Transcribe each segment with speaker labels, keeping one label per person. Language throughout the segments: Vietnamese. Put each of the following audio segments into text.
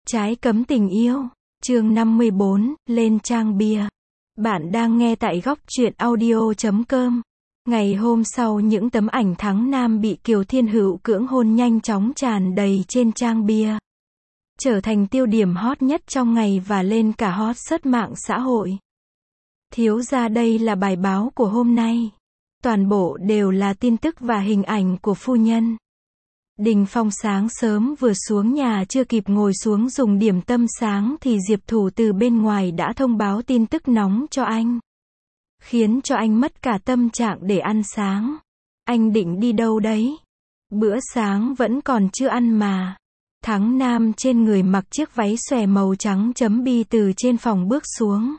Speaker 1: Trái cấm tình yêu. Chương 54, lên trang bia. Bạn đang nghe tại góc truyện audio.com. Ngày hôm sau những tấm ảnh Thắng Nam bị Kiều Thiên Hữu cưỡng hôn nhanh chóng tràn đầy trên trang bia. Trở thành tiêu điểm hot nhất trong ngày và lên cả hot search mạng xã hội. Thiếu gia, đây là bài báo của hôm nay. Toàn bộ đều là tin tức và hình ảnh của phu nhân. Đình Phong sáng sớm vừa xuống nhà chưa kịp ngồi xuống dùng điểm tâm sáng thì Diệp Thủ từ bên ngoài đã thông báo tin tức nóng cho anh. Khiến cho anh mất cả tâm trạng để ăn sáng. Anh định đi đâu đấy? Bữa sáng vẫn còn chưa ăn mà. Thắng Nam trên người mặc chiếc váy xòe màu trắng chấm bi từ trên phòng bước xuống.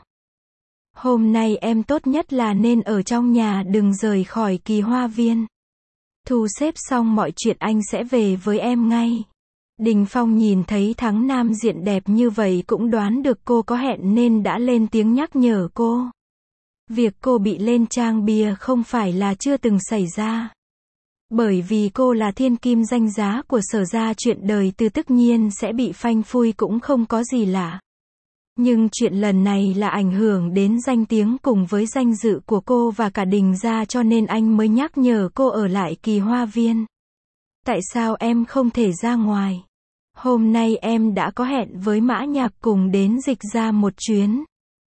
Speaker 1: Hôm nay em tốt nhất là nên ở trong nhà, đừng rời khỏi Kỳ Hoa Viên. Thu xếp xong mọi chuyện anh sẽ về với em ngay. Đình Phong nhìn thấy Thắng Nam diện đẹp như vậy cũng đoán được cô có hẹn nên đã lên tiếng nhắc nhở cô. Việc cô bị lên trang bia không phải là chưa từng xảy ra. Bởi vì cô là thiên kim danh giá của Sở gia, chuyện đời Tư tất nhiên sẽ bị phanh phui cũng không có gì lạ. Nhưng chuyện lần này là ảnh hưởng đến danh tiếng cùng với danh dự của cô và cả Đình gia, cho nên anh mới nhắc nhở cô ở lại Kỳ Hoa Viên. Tại sao em không thể ra ngoài? Hôm nay em đã có hẹn với Mã Nhạc cùng đến Dịch gia một chuyến.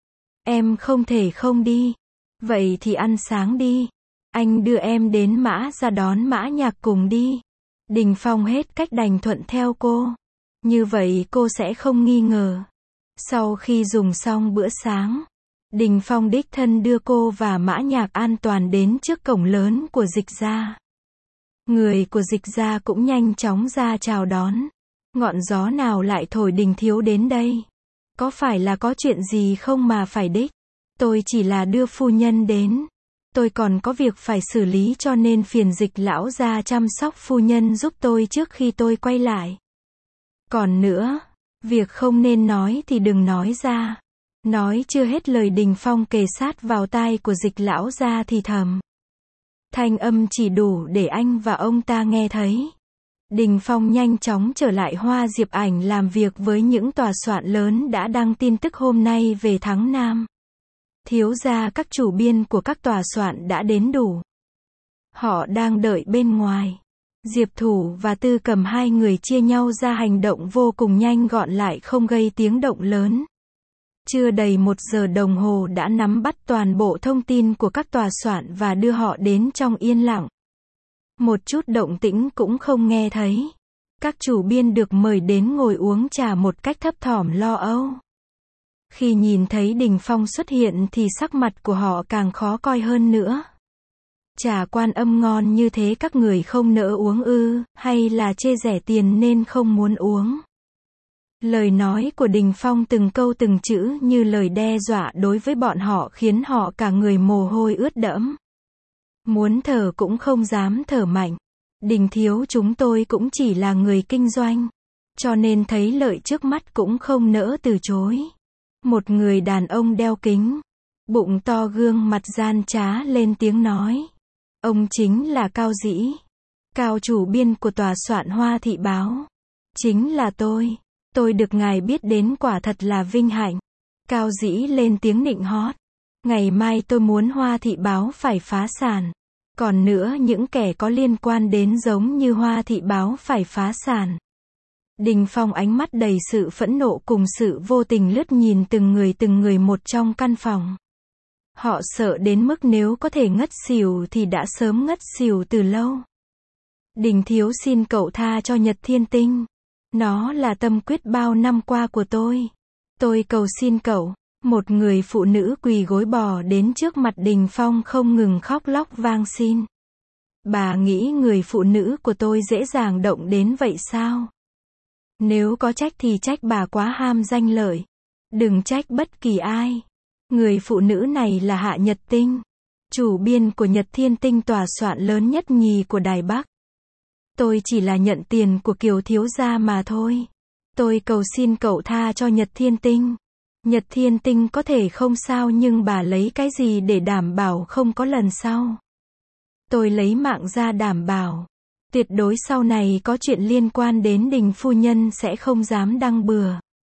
Speaker 1: Em không thể không đi. Vậy thì ăn sáng đi. Anh đưa em đến Mã gia đón Mã Nhạc cùng đi. Đình Phong hết cách đành thuận theo cô. Như vậy cô sẽ không nghi ngờ. Sau khi dùng xong bữa sáng, Đình Phong đích thân đưa cô và Mã Nhạc an toàn đến trước cổng lớn của Dịch gia. Người của Dịch gia cũng nhanh chóng ra chào đón. Ngọn gió nào lại thổi Đình thiếu đến đây? Có phải là có chuyện gì không mà phải đích? Tôi chỉ là đưa phu nhân đến. Tôi còn có việc phải xử lý cho nên phiền Dịch lão gia chăm sóc phu nhân giúp tôi trước khi tôi quay lại. Còn nữa, việc không nên nói thì đừng nói ra. Nói chưa hết lời, Đình Phong kề sát vào tai của Dịch lão gia thì thầm. Thanh âm chỉ đủ để anh và ông ta nghe thấy. Đình Phong nhanh chóng trở lại Hoa Diệp Ảnh làm việc với những tòa soạn lớn đã đăng tin tức hôm nay về Thắng Nam. Thiếu gia, các chủ biên của các tòa soạn đã đến đủ. Họ đang đợi bên ngoài. Diệp Thủ và Tư Cầm hai người chia nhau ra hành động vô cùng nhanh gọn lại không gây tiếng động lớn. Chưa đầy 1 giờ đồng hồ đã nắm bắt toàn bộ thông tin của các tòa soạn và đưa họ đến trong yên lặng. Một chút động tĩnh cũng không nghe thấy. Các chủ biên được mời đến ngồi uống trà một cách thấp thỏm lo âu. Khi nhìn thấy Đình Phong xuất hiện thì sắc mặt của họ càng khó coi hơn nữa. Trà Quan Âm ngon như thế các người không nỡ uống ư, hay là chê rẻ tiền nên không muốn uống? Lời nói của Đình Phong từng câu từng chữ như lời đe dọa đối với bọn họ khiến họ cả người mồ hôi ướt đẫm. Muốn thở cũng không dám thở mạnh. Đình thiếu, chúng tôi cũng chỉ là người kinh doanh. Cho nên thấy lợi trước mắt cũng không nỡ từ chối. Một người đàn ông đeo kính, bụng to, gương mặt gian trá lên tiếng nói. Ông chính là Cao Dĩ, Cao chủ biên của tòa soạn Hoa Thị Báo. Chính là tôi được ngài biết đến quả thật là vinh hạnh. Cao Dĩ lên tiếng nịnh hót. Ngày mai tôi muốn Hoa Thị Báo phải phá sản. Còn nữa, những kẻ có liên quan đến giống như Hoa Thị Báo phải phá sản. Đình Phong ánh mắt đầy sự phẫn nộ cùng sự vô tình lướt nhìn từng người một trong căn phòng. Họ sợ đến mức nếu có thể ngất xỉu thì đã sớm ngất xỉu từ lâu. Đình thiếu, xin cậu tha cho Nhật Thiên Tinh. Nó là tâm quyết bao năm qua của tôi. Tôi cầu xin cậu. Một người phụ nữ quỳ gối bò đến trước mặt Đình Phong không ngừng khóc lóc van xin. Bà nghĩ người phụ nữ của tôi dễ dàng động đến vậy sao? Nếu có trách thì trách bà quá ham danh lợi. Đừng trách bất kỳ ai. Người phụ nữ này là Hạ Nhật Tinh, chủ biên của Nhật Thiên Tinh, tòa soạn lớn nhất nhì của Đài Bắc. Tôi chỉ là nhận tiền của Kiều thiếu gia mà thôi. Tôi cầu xin cậu tha cho Nhật Thiên Tinh. Nhật Thiên Tinh có thể không sao, nhưng bà lấy cái gì để đảm bảo không có lần sau? Tôi lấy mạng ra đảm bảo. Tuyệt đối sau này có chuyện liên quan đến Đình phu nhân sẽ không dám đăng bừa.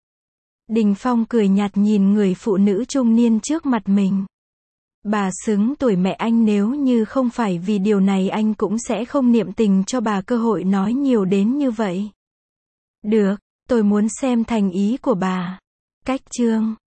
Speaker 1: Đình Phong cười nhạt nhìn người phụ nữ trung niên trước mặt mình. Bà xứng tuổi mẹ anh, nếu như không phải vì điều này anh cũng sẽ không niệm tình cho bà cơ hội nói nhiều đến như vậy. Được, tôi muốn xem thành ý của bà. Cách chương